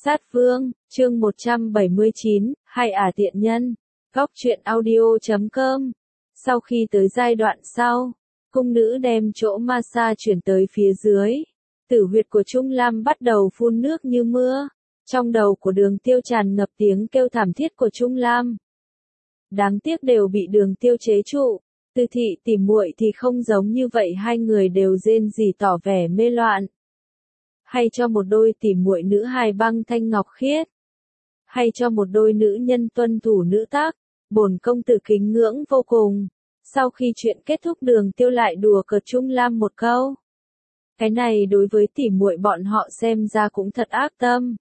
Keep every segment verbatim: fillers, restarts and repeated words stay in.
Sát Vương, chương một trăm bảy mươi chín, hai ả tiện nhân. Góc truyện audio chấm com. Sau khi tới giai đoạn sau, cung nữ đem chỗ massage chuyển tới phía dưới. Tử huyệt của Trung Lam bắt đầu phun nước như mưa. Trong đầu của Đường Tiêu tràn ngập tiếng kêu thảm thiết của Trung Lam. Đáng tiếc đều bị Đường Tiêu chế trụ. Từ thị tỉ muội thì không giống như vậy, hai người đều rên rỉ tỏ vẻ mê loạn. Hay cho một đôi tỉ muội nữ hài băng thanh ngọc khiết. Hay cho một đôi nữ nhân tuân thủ nữ tác, bổn công tử kính ngưỡng vô cùng. Sau khi chuyện kết thúc, Đường Tiêu lại đùa cợt Trung Lam một câu. Cái này đối với tỉ muội bọn họ xem ra cũng thật ác tâm.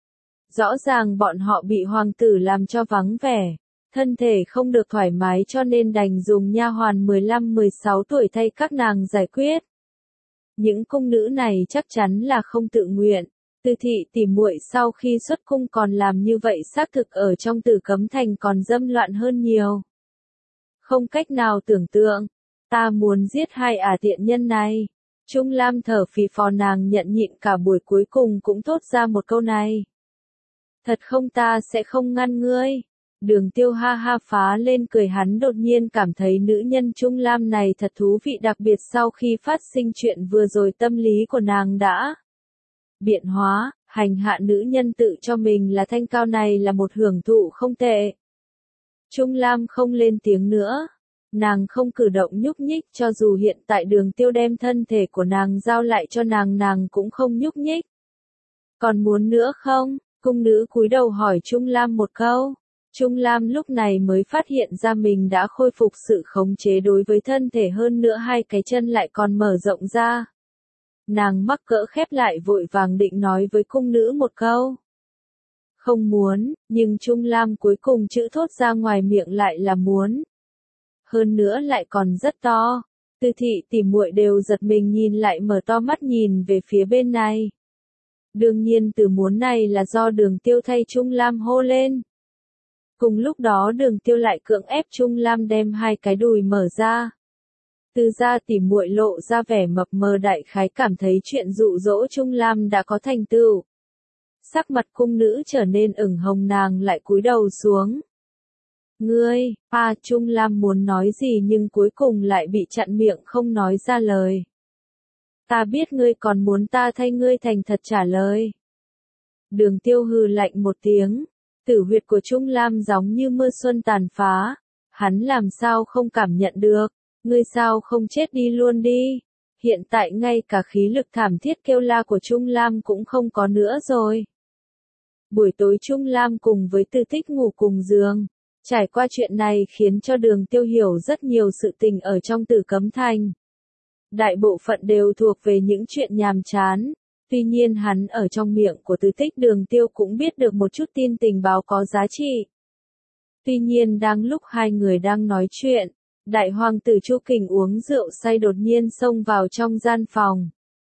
Rõ ràng bọn họ bị hoàng tử làm cho vắng vẻ, thân thể không được thoải mái cho nên đành dùng nha hoàn mười lăm mười sáu tuổi thay các nàng giải quyết. Những cung nữ này chắc chắn là không tự nguyện. Từ thị tỉ muội sau khi xuất cung còn làm như vậy, xác thực ở trong Tử Cấm Thành còn dâm loạn hơn nhiều. Không cách nào tưởng tượng, ta muốn giết hai ả tiện nhân này. Trung Lam thở phì phò, nàng nhận nhịn cả buổi cuối cùng cũng thốt ra một câu này. Thật không, ta sẽ không ngăn ngươi. Đường Tiêu ha ha phá lên cười, hắn đột nhiên cảm thấy nữ nhân Trung Lam này thật thú vị, đặc biệt sau khi phát sinh chuyện vừa rồi tâm lý của nàng đã biện hóa, hành hạ nữ nhân tự cho mình là thanh cao này là một hưởng thụ không tệ. Trung Lam không lên tiếng nữa, nàng không cử động nhúc nhích, cho dù hiện tại Đường Tiêu đem thân thể của nàng giao lại cho nàng, nàng cũng không nhúc nhích. Còn muốn nữa không? Cung nữ cúi đầu hỏi Trung Lam một câu. Trung Lam lúc này mới phát hiện ra mình đã khôi phục sự khống chế đối với thân thể, hơn nữa hai cái chân lại còn mở rộng ra. Nàng mắc cỡ khép lại, vội vàng định nói với cung nữ một câu. Không muốn, nhưng Trung Lam cuối cùng chữ thốt ra ngoài miệng lại là muốn. Hơn nữa lại còn rất to. Từ thị tỉ muội đều giật mình nhìn lại, mở to mắt nhìn về phía bên này. Đương nhiên từ muốn này là do Đường Tiêu thay Trung Lam hô lên. Cùng lúc đó Đường Tiêu lại cưỡng ép Trung Lam đem hai cái đùi mở ra. Từ ra tỉ muội lộ ra vẻ mập mờ, đại khái cảm thấy chuyện dụ dỗ Trung Lam đã có thành tựu. Sắc mặt cung nữ trở nên ửng hồng, nàng lại cúi đầu xuống. Ngươi, à, Trung Lam muốn nói gì nhưng cuối cùng lại bị chặn miệng không nói ra lời. Ta biết ngươi còn muốn ta thay ngươi thành thật trả lời. Đường Tiêu hừ lạnh một tiếng. Tử huyệt của Trung Lam giống như mưa xuân tàn phá. Hắn làm sao không cảm nhận được. Ngươi sao không chết đi luôn đi. Hiện tại ngay cả khí lực thảm thiết kêu la của Trung Lam cũng không có nữa rồi. Buổi tối Trung Lam cùng với Từ Tích ngủ cùng giường. Trải qua chuyện này khiến cho Đường Tiêu hiểu rất nhiều sự tình ở trong Tử Cấm Thành. Đại bộ phận đều thuộc về những chuyện nhàm chán. Tuy nhiên hắn ở trong miệng của Từ Tích, Đường Tiêu cũng biết được một chút tin tình báo có giá trị. Tuy nhiên đang lúc hai người đang nói chuyện, đại hoàng tử Chu Kình uống rượu say đột nhiên xông vào trong gian phòng.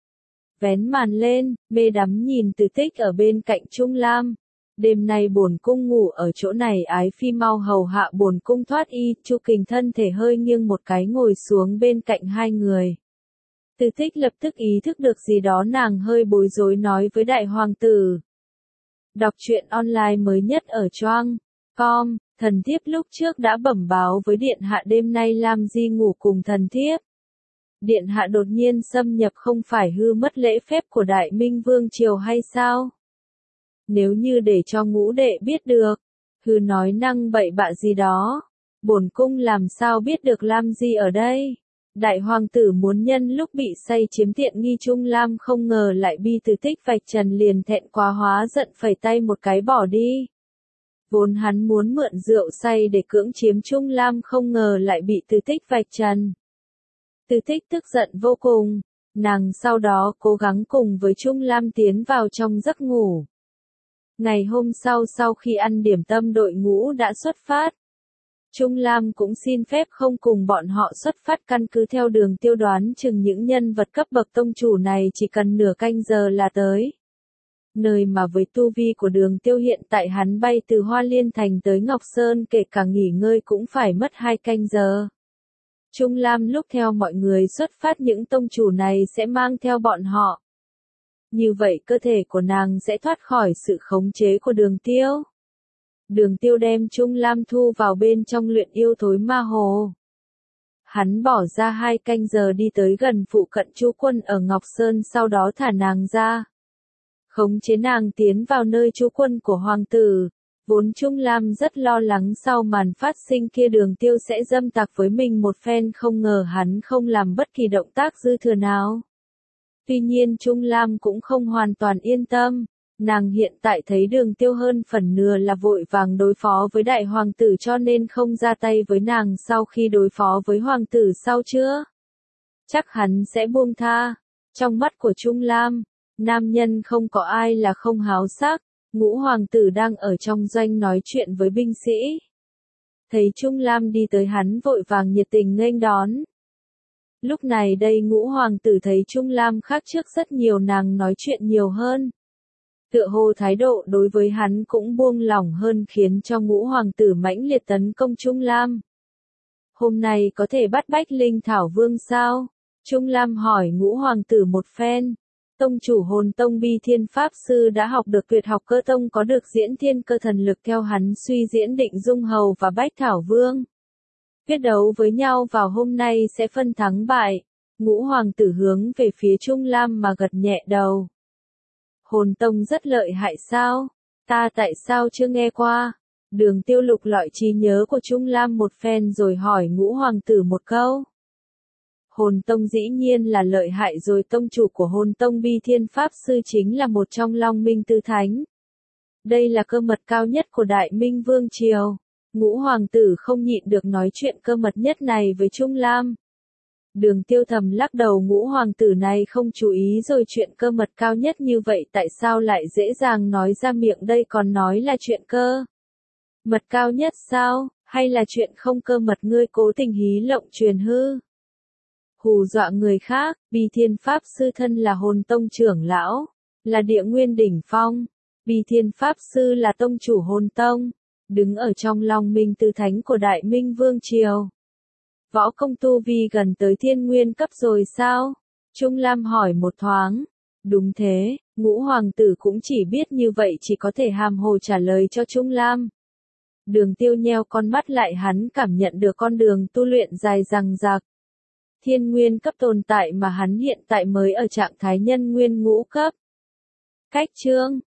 Vén màn lên, mê đắm nhìn Từ Tích ở bên cạnh Trung Lam. Đêm nay bổn cung ngủ ở chỗ này, ái phi mau hầu hạ bổn cung thoát y. Chu Kình thân thể hơi nghiêng một cái ngồi xuống bên cạnh hai người. Từ Tích lập tức ý thức được gì đó, nàng hơi bối rối nói với đại hoàng tử. Đọc truyện online mới nhất ở choang chấm com, thần thiếp lúc trước đã bẩm báo với điện hạ đêm nay Lam Di ngủ cùng thần thiếp. Điện hạ đột nhiên xâm nhập không phải hư mất lễ phép của Đại Minh Vương Triều hay sao? Nếu như để cho ngũ đệ biết được, hư nói năng bậy bạ gì đó, bổn cung làm sao biết được Lam Di ở đây? Đại hoàng tử muốn nhân lúc bị say chiếm tiện nghi Trung Lam, không ngờ lại bị Từ Tích vạch trần, liền thẹn quá hóa giận phẩy tay một cái bỏ đi. Vốn hắn muốn mượn rượu say để cưỡng chiếm Trung Lam, không ngờ lại bị Từ Tích vạch trần. Từ Tích tức giận vô cùng, nàng sau đó cố gắng cùng với Trung Lam tiến vào trong giấc ngủ. Ngày hôm sau, sau khi ăn điểm tâm, đội ngũ đã xuất phát. Trung Lam cũng xin phép không cùng bọn họ xuất phát, căn cứ theo Đường Tiêu đoán chừng những nhân vật cấp bậc tông chủ này chỉ cần nửa canh giờ là tới. Nơi mà với tu vi của Đường Tiêu hiện tại, hắn bay từ Hoa Liên Thành tới Ngọc Sơn kể cả nghỉ ngơi cũng phải mất hai canh giờ. Trung Lam lúc theo mọi người xuất phát, những tông chủ này sẽ mang theo bọn họ như vậy cơ thể của nàng sẽ thoát khỏi sự khống chế của Đường Tiêu. Đường Tiêu đem Trung Lam thu vào bên trong luyện yêu thối ma hồ. Hắn bỏ ra hai canh giờ đi tới gần phụ cận Chu Quân ở Ngọc Sơn, sau đó thả nàng ra. Khống chế nàng tiến vào nơi trú quân của hoàng tử. Vốn Trung Lam rất lo lắng sau màn phát sinh kia Đường Tiêu sẽ dâm tặc với mình một phen, không ngờ hắn không làm bất kỳ động tác dư thừa nào. Tuy nhiên Trung Lam cũng không hoàn toàn yên tâm. Nàng hiện tại thấy Đường Tiêu hơn phần nửa là vội vàng đối phó với đại hoàng tử, cho nên không ra tay với nàng sau khi đối phó với hoàng tử sau chưa. Chắc hắn sẽ buông tha. Trong mắt của Trung Lam, nam nhân không có ai là không háo sắc. Ngũ hoàng tử đang ở trong doanh nói chuyện với binh sĩ. Thấy Trung Lam đi tới, hắn vội vàng nhiệt tình nghênh đón. Lúc này đây Ngũ hoàng tử thấy Trung Lam khác trước rất nhiều, nàng nói chuyện nhiều hơn. Tựa hồ thái độ đối với hắn cũng buông lỏng hơn, khiến cho Ngũ hoàng tử mãnh liệt tấn công Trung Lam. Hôm nay có thể bắt Bách Linh Thảo Vương sao? Trung Lam hỏi Ngũ hoàng tử một phen. Tông chủ Hồn Tông Bi Thiên Pháp Sư đã học được tuyệt học cơ tông, có được diễn thiên cơ thần lực, theo hắn suy diễn Định Dung Hầu và Bách Thảo Vương. Quyết đấu với nhau vào hôm nay sẽ phân thắng bại. Ngũ hoàng tử hướng về phía Trung Lam mà gật nhẹ đầu. Hồn Tông rất lợi hại sao? Ta tại sao chưa nghe qua? Đường Tiêu lục lọi trí nhớ của Trung Lam một phen rồi hỏi Ngũ hoàng tử một câu. Hồn Tông dĩ nhiên là lợi hại rồi, tông chủ của Hồn Tông Bi Thiên Pháp Sư chính là một trong Long Minh Tứ Thánh. Đây là cơ mật cao nhất của Đại Minh Vương Triều. Ngũ hoàng tử không nhịn được nói chuyện cơ mật nhất này với Trung Lam. Đường Tiêu thầm lắc đầu, Ngũ hoàng tử này không chú ý rồi, chuyện cơ mật cao nhất như vậy tại sao lại dễ dàng nói ra miệng, đây còn nói là chuyện cơ mật cao nhất sao, hay là chuyện không cơ mật ngươi cố tình hí lộng truyền hư? Hù dọa người khác. Bi Thiên Pháp Sư thân là Hồn Tông trưởng lão, là địa nguyên đỉnh phong. Bi Thiên Pháp Sư là tông chủ Hồn Tông, đứng ở trong Long Minh Tứ Thánh của Đại Minh Vương Triều. Võ công tu vi gần tới thiên nguyên cấp rồi sao? Trung Lam hỏi một thoáng. Đúng thế, Ngũ hoàng tử cũng chỉ biết như vậy, chỉ có thể hàm hồ trả lời cho Trung Lam. Đường Tiêu nheo con mắt lại, hắn cảm nhận được con đường tu luyện dài dằng dặc. Thiên nguyên cấp tồn tại mà hắn hiện tại mới ở trạng thái nhân nguyên ngũ cấp. Cách chương